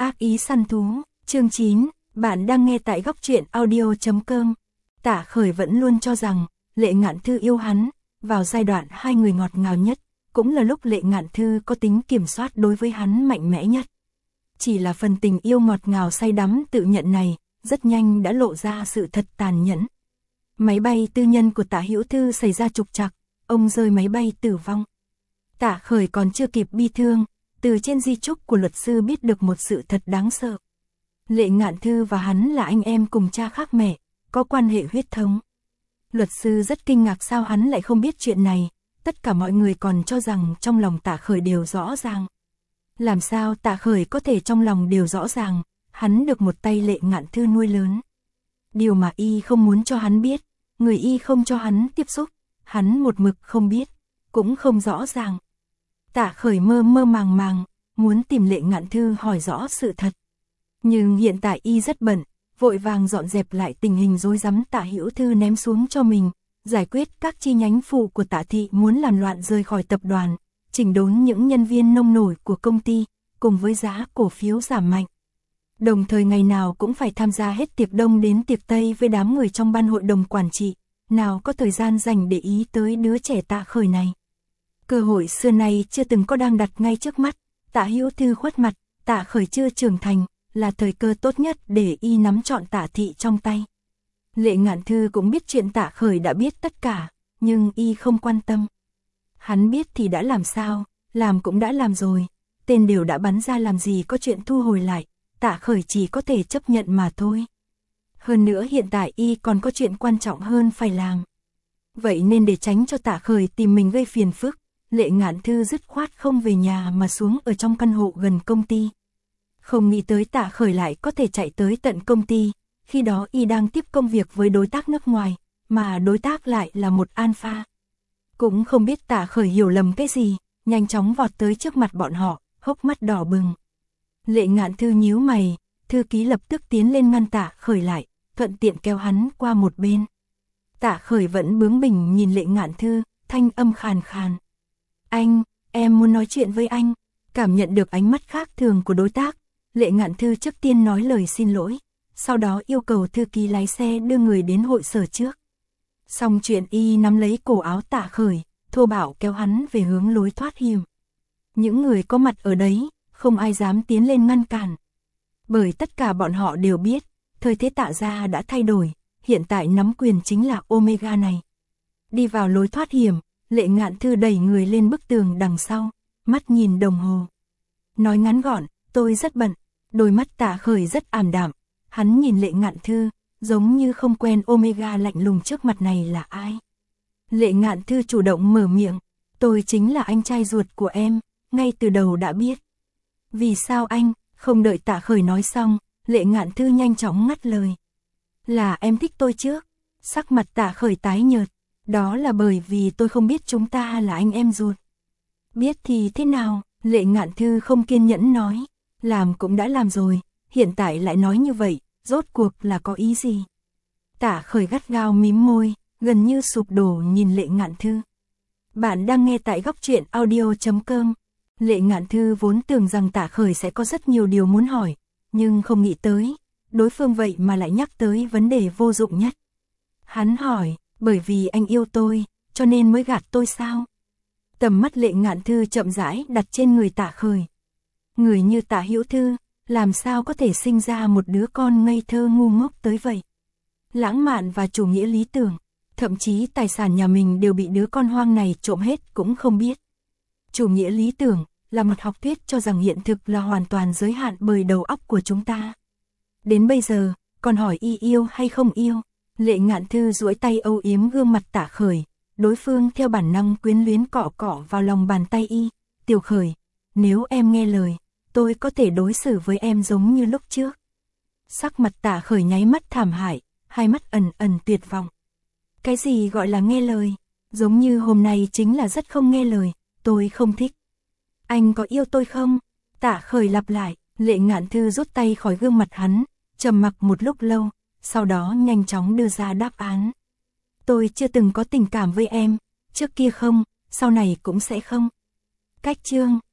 Ác ý săn thú, chương 9, bạn đang nghe tại góc truyện audio.com. Tạ Khởi vẫn luôn cho rằng, Lệ Ngạn Thư yêu hắn, vào giai đoạn hai người ngọt ngào nhất, cũng là lúc Lệ Ngạn Thư có tính kiểm soát đối với hắn mạnh mẽ nhất. Chỉ là phần tình yêu ngọt ngào say đắm tự nhận này, rất nhanh đã lộ ra sự thật tàn nhẫn. Máy bay tư nhân của Tạ Hữu Thư xảy ra trục trặc, ông rơi máy bay tử vong. Tạ Khởi còn chưa kịp bi thương, từ trên di chúc của luật sư biết được một sự thật đáng sợ. Lệ Ngạn Thư và hắn là anh em cùng cha khác mẹ, có quan hệ huyết thống. Luật sư rất kinh ngạc sao hắn lại không biết chuyện này, tất cả mọi người còn cho rằng trong lòng Tạ Khởi đều rõ ràng. Làm sao Tạ Khởi có thể trong lòng đều rõ ràng, hắn được một tay Lệ Ngạn Thư nuôi lớn. Điều mà y không muốn cho hắn biết, người y không cho hắn tiếp xúc, hắn một mực không biết, cũng không rõ ràng. Tạ Khởi mơ mơ màng màng, muốn tìm Lệ Ngạn Thư hỏi rõ sự thật. Nhưng hiện tại y rất bận, vội vàng dọn dẹp lại tình hình rối rắm Tạ Hữu Thư ném xuống cho mình, giải quyết các chi nhánh phụ của Tạ thị muốn làm loạn rời khỏi tập đoàn, chỉnh đốn những nhân viên nông nổi của công ty, cùng với giá cổ phiếu giảm mạnh. Đồng thời ngày nào cũng phải tham gia hết tiệc đông đến tiệc tây với đám người trong ban hội đồng quản trị, nào có thời gian dành để ý tới đứa trẻ Tạ Khởi này. Cơ hội xưa nay chưa từng có đang đặt ngay trước mắt, Tạ Hữu Thư khuất mặt, Tạ Khởi chưa trưởng thành, là thời cơ tốt nhất để y nắm trọn Tạ thị trong tay. Lệ Ngạn Thư cũng biết chuyện Tạ Khởi đã biết tất cả, nhưng y không quan tâm. Hắn biết thì đã làm sao, làm cũng đã làm rồi, tên đều đã bắn ra làm gì có chuyện thu hồi lại, Tạ Khởi chỉ có thể chấp nhận mà thôi. Hơn nữa hiện tại y còn có chuyện quan trọng hơn phải làm. Vậy nên để tránh cho Tạ Khởi tìm mình gây phiền phức, Lệ Ngạn Thư dứt khoát không về nhà mà xuống ở trong căn hộ gần công ty. Không nghĩ tới Tạ Khởi lại có thể chạy tới tận công ty, khi đó y đang tiếp công việc với đối tác nước ngoài, mà đối tác lại là một alpha. Cũng không biết Tạ Khởi hiểu lầm cái gì, nhanh chóng vọt tới trước mặt bọn họ, hốc mắt đỏ bừng. Lệ Ngạn Thư nhíu mày, thư ký lập tức tiến lên ngăn Tạ Khởi lại, thuận tiện kéo hắn qua một bên. Tạ Khởi vẫn bướng bỉnh nhìn Lệ Ngạn Thư, thanh âm khàn khàn. Anh, em muốn nói chuyện với anh. Cảm nhận được ánh mắt khác thường của đối tác, Lệ Ngạn Thư trước tiên nói lời xin lỗi, sau đó yêu cầu thư ký lái xe đưa người đến hội sở trước. Xong chuyện y nắm lấy cổ áo Tạ Khởi, thô bạo kéo hắn về hướng lối thoát hiểm. Những người có mặt ở đấy, không ai dám tiến lên ngăn cản. Bởi tất cả bọn họ đều biết, thời thế Tạ gia đã thay đổi, hiện tại nắm quyền chính là Omega này. Đi vào lối thoát hiểm, Lệ Ngạn Thư đẩy người lên bức tường đằng sau, mắt nhìn đồng hồ. Nói ngắn gọn, tôi rất bận, đôi mắt Tạ Khởi rất ảm đạm, hắn nhìn Lệ Ngạn Thư, giống như không quen Omega lạnh lùng trước mặt này là ai. Lệ Ngạn Thư chủ động mở miệng, tôi chính là anh trai ruột của em, ngay từ đầu đã biết. Vì sao anh, không đợi Tạ Khởi nói xong, Lệ Ngạn Thư nhanh chóng ngắt lời. Là em thích tôi trước, sắc mặt Tạ Khởi tái nhợt, đó là bởi vì tôi không biết chúng ta là anh em ruột. Biết thì thế nào, Lệ Ngạn Thư không kiên nhẫn nói, làm cũng đã làm rồi, hiện tại lại nói như vậy, rốt cuộc là có ý gì? Tạ Khởi gắt gao mím môi, gần như sụp đổ nhìn Lệ Ngạn Thư. Bạn đang nghe tại góc truyện audio.com. Lệ Ngạn Thư vốn tưởng rằng Tạ Khởi sẽ có rất nhiều điều muốn hỏi, nhưng không nghĩ tới, đối phương vậy mà lại nhắc tới vấn đề vô dụng nhất. Hắn hỏi, bởi vì anh yêu tôi, cho nên mới gạt tôi sao? Tầm mắt Lệ Ngạn Thư chậm rãi đặt trên người Tạ Khởi. Người như Tạ Hữu Thư, làm sao có thể sinh ra một đứa con ngây thơ ngu ngốc tới vậy? Lãng mạn và chủ nghĩa lý tưởng, thậm chí tài sản nhà mình đều bị đứa con hoang này trộm hết cũng không biết. Chủ nghĩa lý tưởng là một học thuyết cho rằng hiện thực là hoàn toàn giới hạn bởi đầu óc của chúng ta. Đến bây giờ, còn hỏi y yêu hay không yêu? Lệ Ngạn Thư duỗi tay âu yếm gương mặt Tạ Khởi, đối phương theo bản năng quyến luyến cọ cọ vào lòng bàn tay y. Tiểu Khởi, nếu em nghe lời, tôi có thể đối xử với em giống như lúc trước. Sắc mặt Tạ Khởi nháy mắt thảm hại, hai mắt ẩn ẩn tuyệt vọng. Cái gì gọi là nghe lời? Giống như hôm nay chính là rất không nghe lời, tôi không thích. Anh có yêu tôi không? Tạ Khởi lặp lại, Lệ Ngạn Thư rút tay khỏi gương mặt hắn, trầm mặc một lúc lâu, sau đó nhanh chóng đưa ra đáp án. Tôi chưa từng có tình cảm với em, trước kia không, sau này cũng sẽ không. Cách chương